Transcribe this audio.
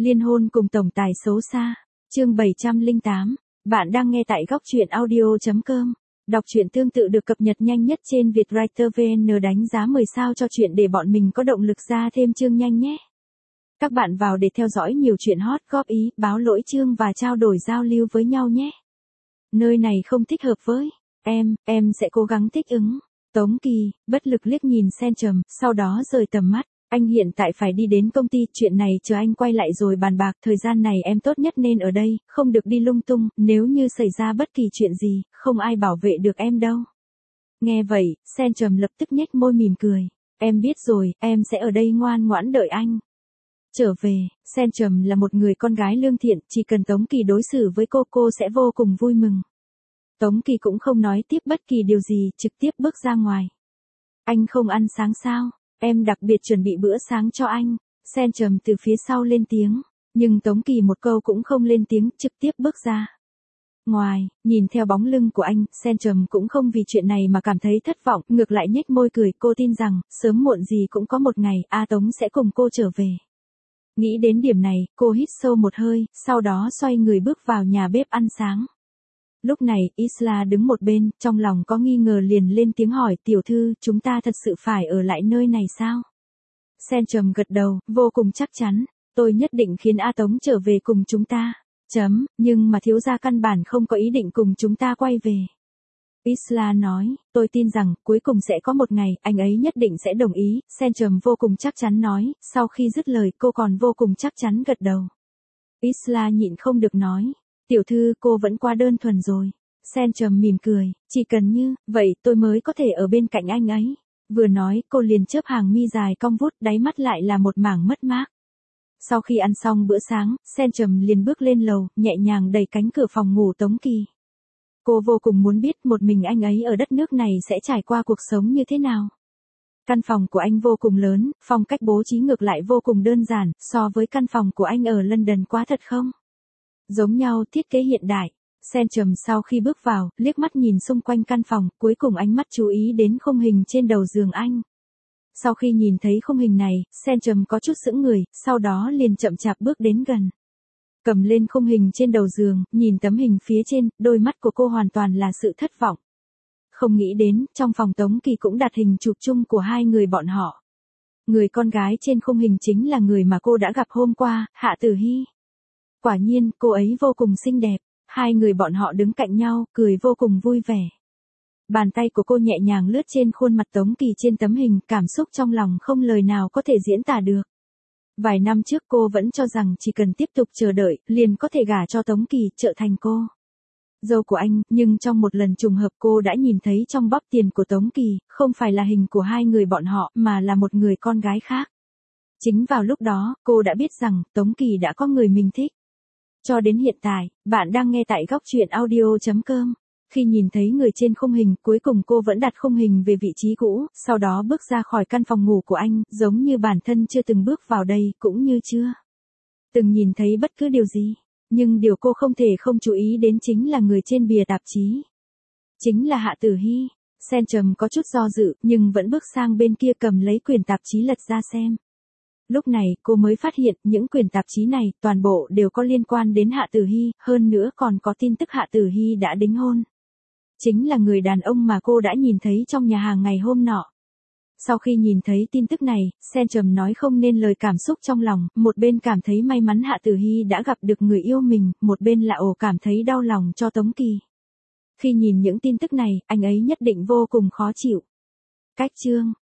Liên hôn cùng tổng tài xấu xa. Chương 708. Bạn đang nghe tại góc truyện audio.com. Đọc truyện tương tự được cập nhật nhanh nhất trên Vietwriter VN. Đánh giá 10 sao cho chuyện để bọn mình có động lực ra thêm chương nhanh nhé. Các bạn vào để theo dõi nhiều chuyện hot, góp ý, báo lỗi chương và trao đổi giao lưu với nhau nhé. Nơi này không thích hợp với em sẽ cố gắng thích ứng. Tống Kỳ, bất lực liếc nhìn Centrum, sau đó rời tầm mắt. Anh hiện tại phải đi đến công ty, chuyện này chờ anh quay lại rồi bàn bạc, thời gian này em tốt nhất nên ở đây, không được đi lung tung, nếu như xảy ra bất kỳ chuyện gì, không ai bảo vệ được em đâu. Nghe vậy, Centrum lập tức nhếch môi mỉm cười. Em biết rồi, em sẽ ở đây ngoan ngoãn đợi anh. Trở về, Centrum là một người con gái lương thiện, chỉ cần Tống Kỳ đối xử với cô sẽ vô cùng vui mừng. Tống Kỳ cũng không nói tiếp bất kỳ điều gì, trực tiếp bước ra ngoài. Anh không ăn sáng sao? Em đặc biệt chuẩn bị bữa sáng cho anh. Centrum từ phía sau lên tiếng. Nhưng Tống Kỳ một câu cũng không lên tiếng, trực tiếp bước ra. Ngoài, nhìn theo bóng lưng của anh, Centrum cũng không vì chuyện này mà cảm thấy thất vọng, ngược lại nhếch môi cười, cô tin rằng, sớm muộn gì cũng có một ngày, Tống sẽ cùng cô trở về. Nghĩ đến điểm này, cô hít sâu một hơi, sau đó xoay người bước vào nhà bếp ăn sáng. Lúc này, Isla đứng một bên, trong lòng có nghi ngờ liền lên tiếng hỏi, tiểu thư, chúng ta thật sự phải ở lại nơi này sao? Centrum gật đầu, vô cùng chắc chắn, tôi nhất định khiến Tống trở về cùng chúng ta. Nhưng mà thiếu gia căn bản không có ý định cùng chúng ta quay về. Isla nói, tôi tin rằng, cuối cùng sẽ có một ngày, anh ấy nhất định sẽ đồng ý, Centrum vô cùng chắc chắn nói, sau khi dứt lời, cô còn vô cùng chắc chắn gật đầu. Isla nhịn không được nói. Tiểu thư, cô vẫn quá đơn thuần rồi. Centrum mỉm cười, chỉ cần như vậy tôi mới có thể ở bên cạnh anh ấy. Vừa nói, cô liền chớp hàng mi dài cong vút, đáy mắt lại là một mảng mất mát. Sau khi ăn xong bữa sáng, Centrum liền bước lên lầu, nhẹ nhàng đẩy cánh cửa phòng ngủ Tống Kỳ. Cô vô cùng muốn biết một mình anh ấy ở đất nước này sẽ trải qua cuộc sống như thế nào. Căn phòng của anh vô cùng lớn, phong cách bố trí ngược lại vô cùng đơn giản, so với căn phòng của anh ở London quá thật không? Giống nhau, thiết kế hiện đại. Centrum sau khi bước vào, liếc mắt nhìn xung quanh căn phòng, cuối cùng ánh mắt chú ý đến khung hình trên đầu giường anh. Sau khi nhìn thấy khung hình này, Centrum có chút sững người, sau đó liền chậm chạp bước đến gần. Cầm lên khung hình trên đầu giường, nhìn tấm hình phía trên, đôi mắt của cô hoàn toàn là sự thất vọng. Không nghĩ đến, trong phòng Tống Kỳ cũng đặt hình chụp chung của hai người bọn họ. Người con gái trên khung hình chính là người mà cô đã gặp hôm qua, Hạ Tử Hy. Quả nhiên, cô ấy vô cùng xinh đẹp, hai người bọn họ đứng cạnh nhau, cười vô cùng vui vẻ. Bàn tay của cô nhẹ nhàng lướt trên khuôn mặt Tống Kỳ trên tấm hình, cảm xúc trong lòng không lời nào có thể diễn tả được. Vài năm trước cô vẫn cho rằng chỉ cần tiếp tục chờ đợi, liền có thể gả cho Tống Kỳ, trở thành cô dâu của anh, nhưng trong một lần trùng hợp cô đã nhìn thấy trong bóp tiền của Tống Kỳ, không phải là hình của hai người bọn họ, mà là một người con gái khác. Chính vào lúc đó, cô đã biết rằng, Tống Kỳ đã có người mình thích. Cho đến hiện tại, bạn đang nghe tại góc truyện audio.com. Khi nhìn thấy người trên khung hình, cuối cùng cô vẫn đặt khung hình về vị trí cũ, sau đó bước ra khỏi căn phòng ngủ của anh, giống như bản thân chưa từng bước vào đây, cũng như chưa từng nhìn thấy bất cứ điều gì. Nhưng điều cô không thể không chú ý đến chính là người trên bìa tạp chí. Chính là Hạ Tử Hy. Centrum có chút do dự, nhưng vẫn bước sang bên kia cầm lấy quyển tạp chí lật ra xem. Lúc này, cô mới phát hiện, những quyển tạp chí này, toàn bộ đều có liên quan đến Hạ Tử Hy, hơn nữa còn có tin tức Hạ Tử Hy đã đính hôn. Chính là người đàn ông mà cô đã nhìn thấy trong nhà hàng ngày hôm nọ. Sau khi nhìn thấy tin tức này, Centrum nói không nên lời cảm xúc trong lòng, một bên cảm thấy may mắn Hạ Tử Hy đã gặp được người yêu mình, một bên là cảm thấy đau lòng cho Tống Kỳ. Khi nhìn những tin tức này, anh ấy nhất định vô cùng khó chịu. Cách chương